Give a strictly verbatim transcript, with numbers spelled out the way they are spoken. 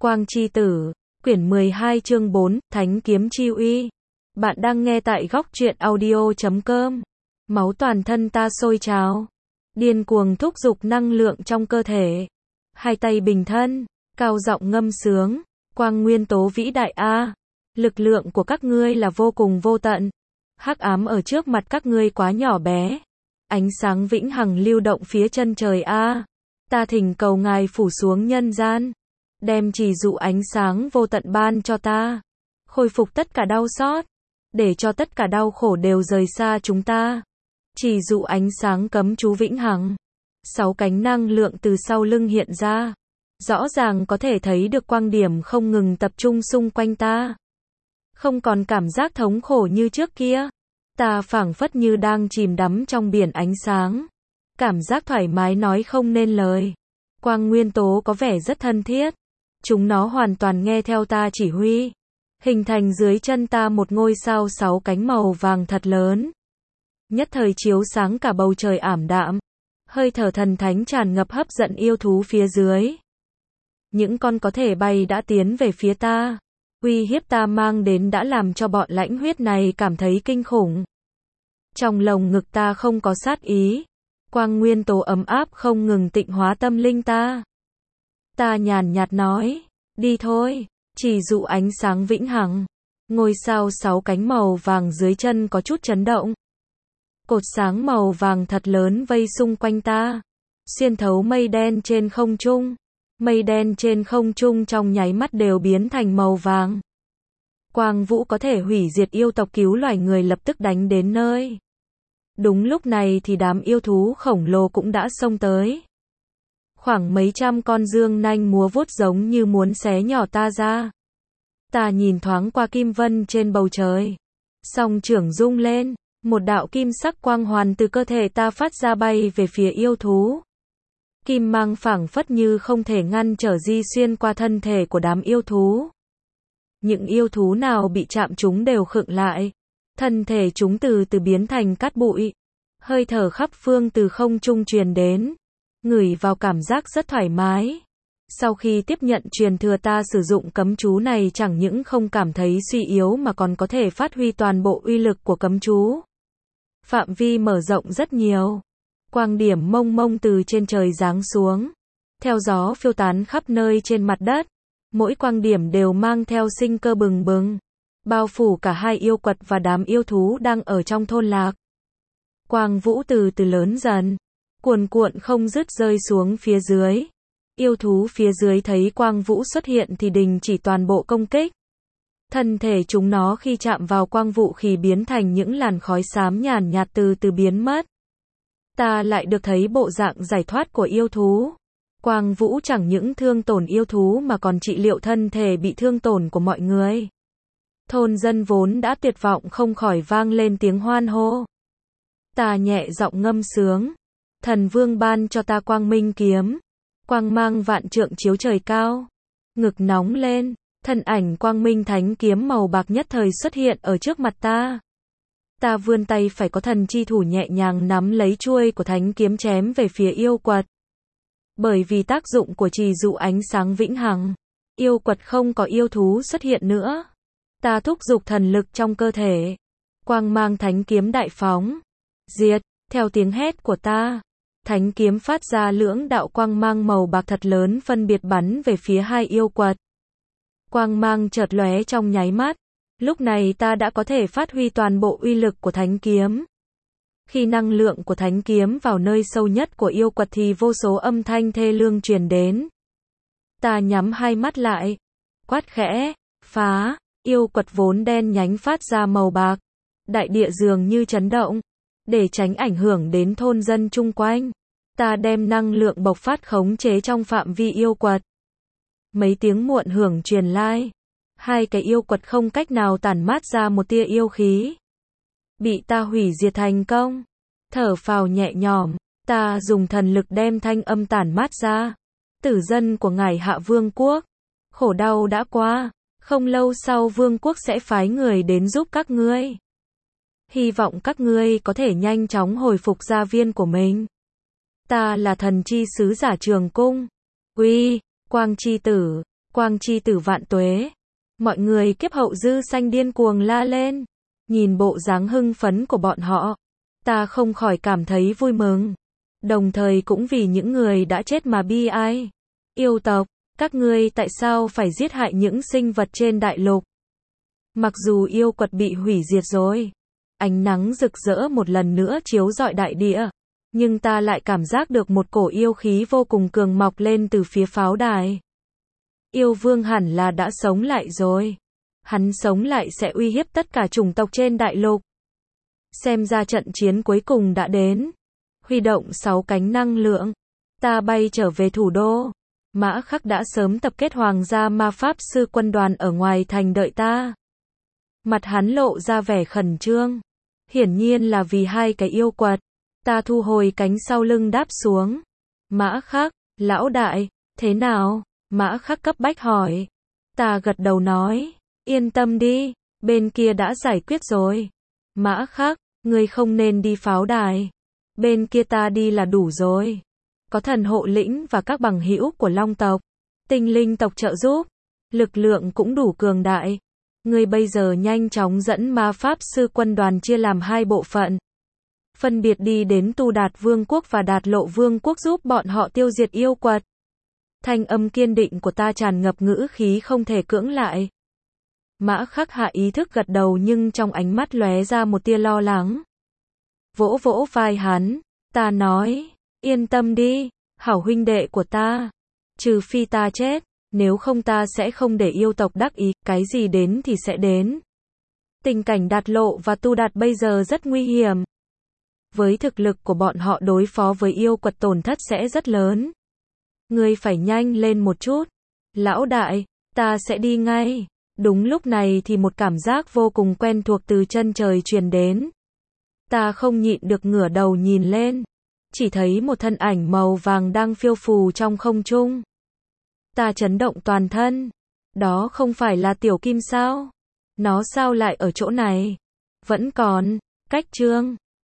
Quang Chi Tử, quyển mười hai chương bốn, Thánh Kiếm Chi Uy. Bạn đang nghe tại góc truyện audio chấm com. Máu toàn thân ta sôi trào, điên cuồng thúc giục năng lượng trong cơ thể. Hai tay bình thân, cao giọng ngâm sướng, quang nguyên tố vĩ đại a, lực lượng của các ngươi là vô cùng vô tận. Hắc ám ở trước mặt các ngươi quá nhỏ bé. Ánh sáng vĩnh hằng lưu động phía chân trời a. Ta thỉnh cầu ngài phủ xuống nhân gian, đem chỉ dụ ánh sáng vô tận ban cho ta, khôi phục tất cả đau xót, để cho tất cả đau khổ đều rời xa chúng ta. Chỉ dụ ánh sáng cấm chú vĩnh hằng. Sáu cánh năng lượng từ sau lưng hiện ra, rõ ràng có thể thấy được quang điểm không ngừng tập trung xung quanh ta. Không còn cảm giác thống khổ như trước kia. Ta phảng phất như đang chìm đắm trong biển ánh sáng. Cảm giác thoải mái nói không nên lời. Quang nguyên tố có vẻ rất thân thiết. Chúng nó hoàn toàn nghe theo ta chỉ huy. Hình thành dưới chân ta một ngôi sao sáu cánh màu vàng thật lớn. Nhất thời chiếu sáng cả bầu trời ảm đạm. Hơi thở thần thánh tràn ngập hấp dẫn yêu thú phía dưới. Những con có thể bay đã tiến về phía ta. Uy hiếp ta mang đến đã làm cho bọn lãnh huyết này cảm thấy kinh khủng. Trong lồng ngực ta không có sát ý. Quang nguyên tố ấm áp không ngừng tịnh hóa tâm linh ta. Ta nhàn nhạt nói, đi thôi, chỉ dụ ánh sáng vĩnh hằng. Ngôi sao sáu cánh màu vàng dưới chân có chút chấn động. Cột sáng màu vàng thật lớn vây xung quanh ta, xuyên thấu mây đen trên không trung. Mây đen trên không trung trong nháy mắt đều biến thành màu vàng. Quang vũ có thể hủy diệt yêu tộc cứu loài người lập tức đánh đến nơi. Đúng lúc này thì đám yêu thú khổng lồ cũng đã xông tới. Khoảng mấy trăm con dương nanh múa vuốt giống như muốn xé nhỏ ta ra. Ta nhìn thoáng qua kim vân trên bầu trời. Song trưởng rung lên, một đạo kim sắc quang hoàn từ cơ thể ta phát ra bay về phía yêu thú. Kim mang phảng phất như không thể ngăn trở di xuyên qua thân thể của đám yêu thú. Những yêu thú nào bị chạm chúng đều khựng lại. Thân thể chúng từ từ biến thành cát bụi. Hơi thở khắp phương từ không trung truyền đến. Ngửi vào cảm giác rất thoải mái. Sau khi tiếp nhận truyền thừa ta sử dụng cấm chú này chẳng những không cảm thấy suy yếu mà còn có thể phát huy toàn bộ uy lực của cấm chú. Phạm vi mở rộng rất nhiều. Quang điểm mông mông từ trên trời giáng xuống. Theo gió phiêu tán khắp nơi trên mặt đất. Mỗi quang điểm đều mang theo sinh cơ bừng bừng. Bao phủ cả hai yêu quật và đám yêu thú đang ở trong thôn lạc. Quang vũ từ từ lớn dần. Cuồn cuộn không dứt rơi xuống phía dưới. Yêu thú phía dưới thấy quang vũ xuất hiện thì đình chỉ toàn bộ công kích. Thân thể chúng nó khi chạm vào quang vũ khi biến thành những làn khói xám nhàn nhạt từ từ biến mất. Ta lại được thấy bộ dạng giải thoát của yêu thú. Quang vũ chẳng những thương tổn yêu thú mà còn trị liệu thân thể bị thương tổn của mọi người. Thôn dân vốn đã tuyệt vọng không khỏi vang lên tiếng hoan hô. Ta nhẹ giọng ngâm sướng. Thần vương ban cho ta quang minh kiếm. Quang mang vạn trượng chiếu trời cao. Ngực nóng lên. Thân ảnh quang minh thánh kiếm màu bạc nhất thời xuất hiện ở trước mặt ta. Ta vươn tay phải có thần chi thủ nhẹ nhàng nắm lấy chuôi của thánh kiếm chém về phía yêu quật. Bởi vì tác dụng của trì dụ ánh sáng vĩnh hằng, yêu quật không có yêu thú xuất hiện nữa. Ta thúc giục thần lực trong cơ thể. Quang mang thánh kiếm đại phóng. Diệt, theo tiếng hét của ta. Thánh kiếm phát ra lưỡng đạo quang mang màu bạc thật lớn phân biệt bắn về phía hai yêu quật. Quang mang chợt lóe trong nháy mắt. Lúc này ta đã có thể phát huy toàn bộ uy lực của thánh kiếm. Khi năng lượng của thánh kiếm vào nơi sâu nhất của yêu quật thì vô số âm thanh thê lương truyền đến. Ta nhắm hai mắt lại. Quát khẽ, phá, yêu quật vốn đen nhánh phát ra màu bạc. Đại địa dường như chấn động. Để tránh ảnh hưởng đến thôn dân chung quanh. Ta đem năng lượng bộc phát khống chế trong phạm vi yêu quật. Mấy tiếng muộn hưởng truyền lai. Hai cái yêu quật không cách nào tản mát ra một tia yêu khí. Bị ta hủy diệt thành công. Thở phào nhẹ nhõm, ta dùng thần lực đem thanh âm tản mát ra. Tử dân của ngài Hạ Vương quốc, khổ đau đã qua, không lâu sau Vương quốc sẽ phái người đến giúp các ngươi. Hy vọng các ngươi có thể nhanh chóng hồi phục gia viên của mình. Ta là thần chi sứ giả Trường Cung. Uy, Quang Chi Tử, Quang chi tử vạn tuế. Mọi người kiếp hậu dư sanh điên cuồng la lên. Nhìn bộ dáng hưng phấn của bọn họ, ta không khỏi cảm thấy vui mừng. Đồng thời cũng vì những người đã chết mà bi ai. Yêu tộc, các ngươi tại sao phải giết hại những sinh vật trên đại lục? Mặc dù yêu quật bị hủy diệt rồi, ánh nắng rực rỡ một lần nữa chiếu rọi đại địa, nhưng ta lại cảm giác được một cổ yêu khí vô cùng cường mọc lên từ phía pháo đài. Yêu vương hẳn là đã sống lại rồi. Hắn sống lại sẽ uy hiếp tất cả chủng tộc trên đại lục. Xem ra trận chiến cuối cùng đã đến. Huy động sáu cánh năng lượng, ta bay trở về thủ đô. Mã Khắc đã sớm tập kết hoàng gia ma pháp sư quân đoàn ở ngoài thành đợi ta. Mặt hắn lộ ra vẻ khẩn trương. Hiển nhiên là vì hai cái yêu quật. Ta thu hồi cánh sau lưng đáp xuống. Mã Khắc, lão đại, thế nào? Mã Khắc cấp bách hỏi. Ta gật đầu nói, yên tâm đi, bên kia đã giải quyết rồi. Mã Khắc, ngươi không nên đi pháo đài. Bên kia ta đi là đủ rồi. Có thần hộ lĩnh và các bằng hữu của Long tộc, Tinh linh tộc trợ giúp, lực lượng cũng đủ cường đại. Ngươi bây giờ nhanh chóng dẫn ma pháp sư quân đoàn chia làm hai bộ phận. Phân biệt đi đến Tu Đạt Vương quốc và Đạt Lộ Vương quốc giúp bọn họ tiêu diệt yêu quật. Thanh âm kiên định của ta tràn ngập ngữ khí không thể cưỡng lại. Mã Khắc hạ ý thức gật đầu nhưng trong ánh mắt lóe ra một tia lo lắng. Vỗ vỗ vai hắn, ta nói, yên tâm đi, hảo huynh đệ của ta. Trừ phi ta chết, nếu không ta sẽ không để yêu tộc đắc ý, cái gì đến thì sẽ đến. Tình cảnh Đạt Lộ và Tu Đạt bây giờ rất nguy hiểm. Với thực lực của bọn họ đối phó với yêu quật tổn thất sẽ rất lớn. Ngươi phải nhanh lên một chút. Lão đại, ta sẽ đi ngay. Đúng lúc này thì một cảm giác vô cùng quen thuộc từ chân trời truyền đến. Ta không nhịn được ngửa đầu nhìn lên. Chỉ thấy một thân ảnh màu vàng đang phiêu phù trong không trung. Ta chấn động toàn thân. Đó không phải là Tiểu Kim sao? Nó sao lại ở chỗ này? Vẫn còn cách Trương